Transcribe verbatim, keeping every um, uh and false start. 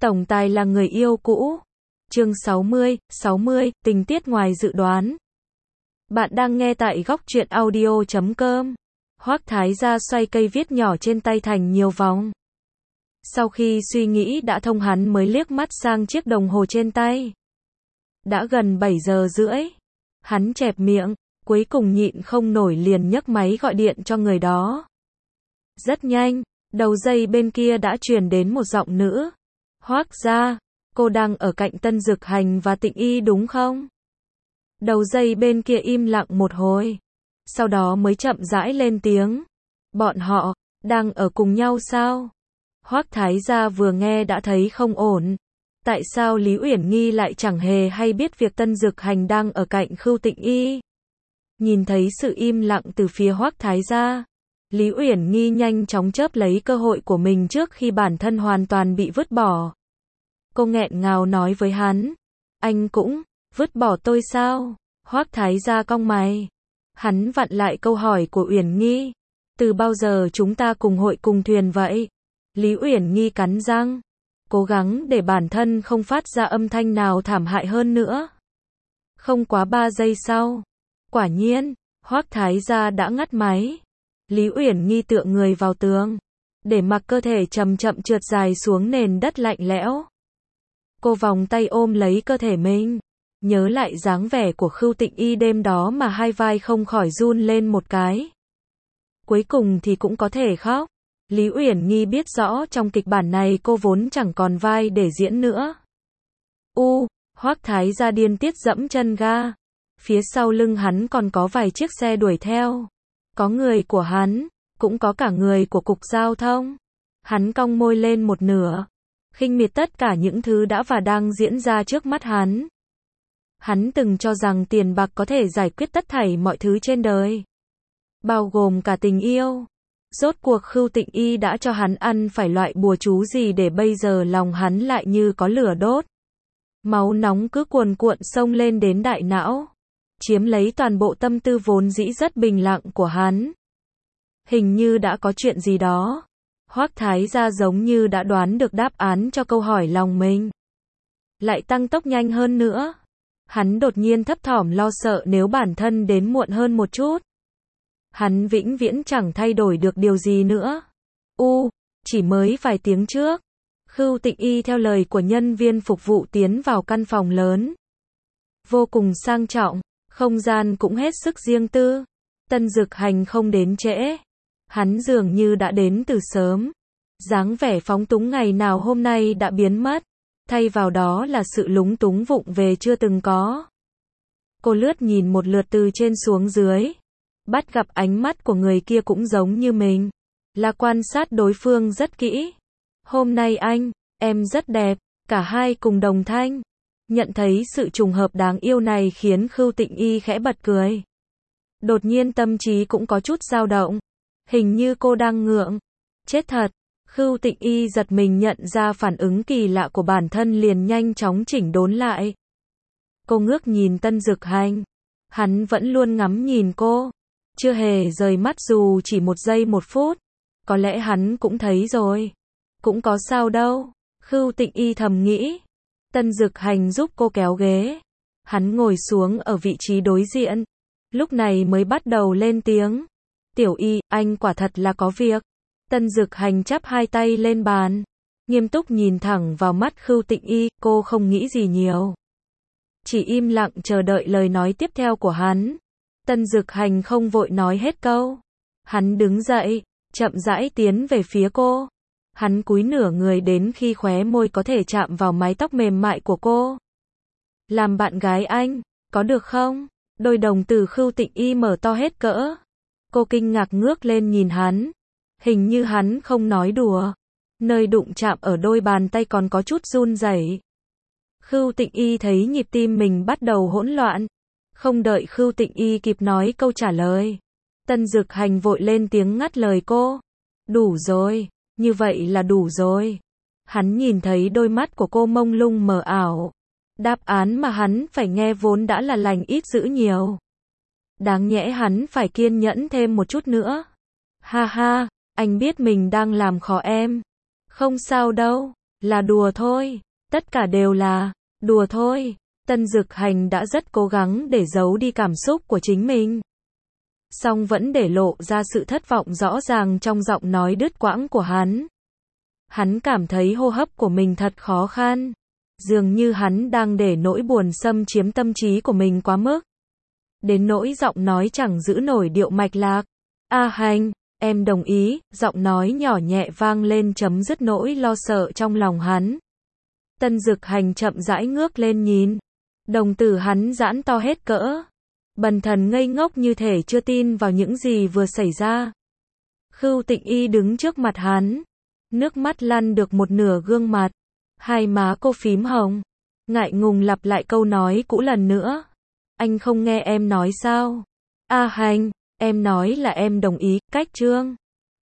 Tổng tài là người yêu cũ. Chương sáu mươi, sáu mươi, tình tiết ngoài dự đoán. Bạn đang nghe tại góc truyện audio chấm com. Hoắc Thái Gia xoay cây viết nhỏ trên tay thành nhiều vòng. Sau khi suy nghĩ đã thông, hắn mới liếc mắt sang chiếc đồng hồ trên tay. Đã gần bảy giờ rưỡi. Hắn chẹp miệng, cuối cùng nhịn không nổi liền nhấc máy gọi điện cho người đó. Rất nhanh, đầu dây bên kia đã truyền đến một giọng nữ. Hoắc gia, cô đang ở cạnh Tân Dực Hành và Tịnh Y đúng không? Đầu dây bên kia im lặng một hồi, sau đó mới chậm rãi lên tiếng. Bọn họ đang ở cùng nhau sao? Hoắc Thái Gia vừa nghe đã thấy không ổn. Tại sao Lý Uyển Nghi lại chẳng hề hay biết việc Tân Dực Hành đang ở cạnh Khưu Tịnh Y? Nhìn thấy sự im lặng từ phía Hoắc Thái Gia, Lý Uyển Nghi nhanh chóng chớp lấy cơ hội của mình trước khi bản thân hoàn toàn bị vứt bỏ. Cô nghẹn ngào nói với hắn, anh cũng vứt bỏ tôi sao? Hoắc Thái Gia cong mày. Hắn vặn lại câu hỏi của Uyển Nghi. Từ bao giờ chúng ta cùng hội cùng thuyền vậy? Lý Uyển Nghi cắn răng, cố gắng để bản thân không phát ra âm thanh nào thảm hại hơn nữa. Không quá ba giây sau, quả nhiên, Hoắc Thái Gia đã ngắt máy. Lý Uyển Nghi tựa người vào tường, để mặc cơ thể chậm chậm trượt dài xuống nền đất lạnh lẽo. Cô vòng tay ôm lấy cơ thể mình, nhớ lại dáng vẻ của Khưu Tịnh Y đêm đó mà hai vai không khỏi run lên một cái. Cuối cùng thì cũng có thể khóc. Lý Uyển Nghi biết rõ trong kịch bản này cô vốn chẳng còn vai để diễn nữa. U, Hoắc Thái Gia điên tiết dẫm chân ga. Phía sau lưng hắn còn có vài chiếc xe đuổi theo. Có người của hắn, cũng có cả người của cục giao thông. Hắn cong môi lên một nửa, khinh miệt tất cả những thứ đã và đang diễn ra trước mắt hắn. Hắn từng cho rằng tiền bạc có thể giải quyết tất thảy mọi thứ trên đời, bao gồm cả tình yêu. Rốt cuộc Khưu Tịnh Y đã cho hắn ăn phải loại bùa chú gì để bây giờ lòng hắn lại như có lửa đốt. Máu nóng cứ cuồn cuộn xông lên đến đại não, chiếm lấy toàn bộ tâm tư vốn dĩ rất bình lặng của hắn. Hình như đã có chuyện gì đó. Hoắc Thái Gia giống như đã đoán được đáp án cho câu hỏi lòng mình. Lại tăng tốc nhanh hơn nữa. Hắn đột nhiên thấp thỏm lo sợ nếu bản thân đến muộn hơn một chút. Hắn vĩnh viễn chẳng thay đổi được điều gì nữa. U, chỉ mới vài tiếng trước, Khưu Tịnh Y theo lời của nhân viên phục vụ tiến vào căn phòng lớn. Vô cùng sang trọng, không gian cũng hết sức riêng tư. Tân Dực Hành không đến trễ. Hắn dường như đã đến từ sớm. Dáng vẻ phóng túng ngày nào hôm nay đã biến mất. Thay vào đó là sự lúng túng vụng về chưa từng có. Cô lướt nhìn một lượt từ trên xuống dưới. Bắt gặp ánh mắt của người kia cũng giống như mình. Là quan sát đối phương rất kỹ. Hôm nay anh, em rất đẹp. Cả hai cùng đồng thanh. Nhận thấy sự trùng hợp đáng yêu này khiến Khưu Tịnh Y khẽ bật cười. Đột nhiên tâm trí cũng có chút dao động. Hình như cô đang ngượng. Chết thật. Khưu Tịnh Y giật mình nhận ra phản ứng kỳ lạ của bản thân liền nhanh chóng chỉnh đốn lại. Cô ngước nhìn Tân Dực Hành. Hắn vẫn luôn ngắm nhìn cô. Chưa hề rời mắt dù chỉ một giây một phút. Có lẽ hắn cũng thấy rồi. Cũng có sao đâu. Khưu Tịnh Y thầm nghĩ. Tân Dực Hành giúp cô kéo ghế. Hắn ngồi xuống ở vị trí đối diện. Lúc này mới bắt đầu lên tiếng. Tiểu Y, anh quả thật là có việc. Tân Dực Hành chắp hai tay lên bàn, nghiêm túc nhìn thẳng vào mắt Khưu Tịnh Y, cô không nghĩ gì nhiều. Chỉ im lặng chờ đợi lời nói tiếp theo của hắn. Tân Dực Hành không vội nói hết câu. Hắn đứng dậy, chậm rãi tiến về phía cô. Hắn cúi nửa người đến khi khóe môi có thể chạm vào mái tóc mềm mại của cô. Làm bạn gái anh, có được không? Đôi đồng tử Khưu Tịnh Y mở to hết cỡ. Cô kinh ngạc ngước lên nhìn hắn. Hình như hắn không nói đùa. Nơi đụng chạm ở đôi bàn tay còn có chút run rẩy. Khưu Tịnh Y thấy nhịp tim mình bắt đầu hỗn loạn. Không đợi Khưu Tịnh Y kịp nói câu trả lời, Tân Dực Hành vội lên tiếng ngắt lời cô. Đủ rồi, như vậy là đủ rồi. Hắn nhìn thấy đôi mắt của cô mông lung mờ ảo. Đáp án mà hắn phải nghe vốn đã là lành ít dữ nhiều. Đáng nhẽ hắn phải kiên nhẫn thêm một chút nữa. Ha ha, anh biết mình đang làm khó em. Không sao đâu. Là đùa thôi. Tất cả đều là đùa thôi. Tân Dực Hành đã rất cố gắng để giấu đi cảm xúc của chính mình. Song vẫn để lộ ra sự thất vọng rõ ràng trong giọng nói đứt quãng của hắn. Hắn cảm thấy hô hấp của mình thật khó khăn. Dường như hắn đang để nỗi buồn xâm chiếm tâm trí của mình quá mức. Đến nỗi giọng nói chẳng giữ nổi điệu mạch lạc. A Hành, em đồng ý, giọng nói nhỏ nhẹ vang lên chấm dứt nỗi lo sợ trong lòng hắn. Tân Dực Hành chậm rãi ngước lên nhìn. Đồng tử hắn giãn to hết cỡ. Bần thần ngây ngốc như thể chưa tin vào những gì vừa xảy ra. Khưu Tịnh Y đứng trước mặt hắn. Nước mắt lăn được một nửa gương mặt. Hai má cô phím hồng. Ngại ngùng lặp lại câu nói cũ lần nữa. Anh không nghe em nói sao? A Hành, em nói là em đồng ý, cách trương.